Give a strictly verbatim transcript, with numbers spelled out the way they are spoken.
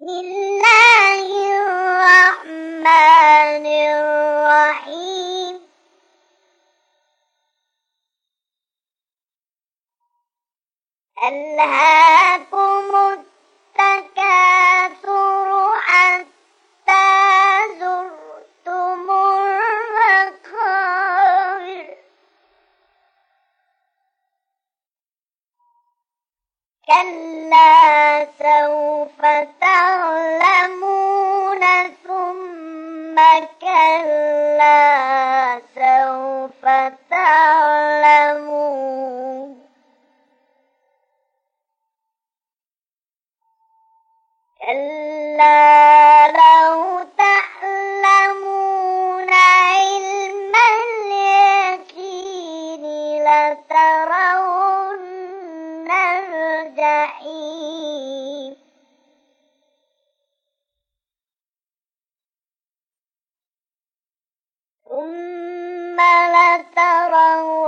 الله الرحمن الرحيم ألهاكم التكاثر حتى زرتم المقابر كلا سوف تعلمون ثم كلا سوف تعلمون كلا لو تعلمون علم اليقين لترون الجحيم ثم لترون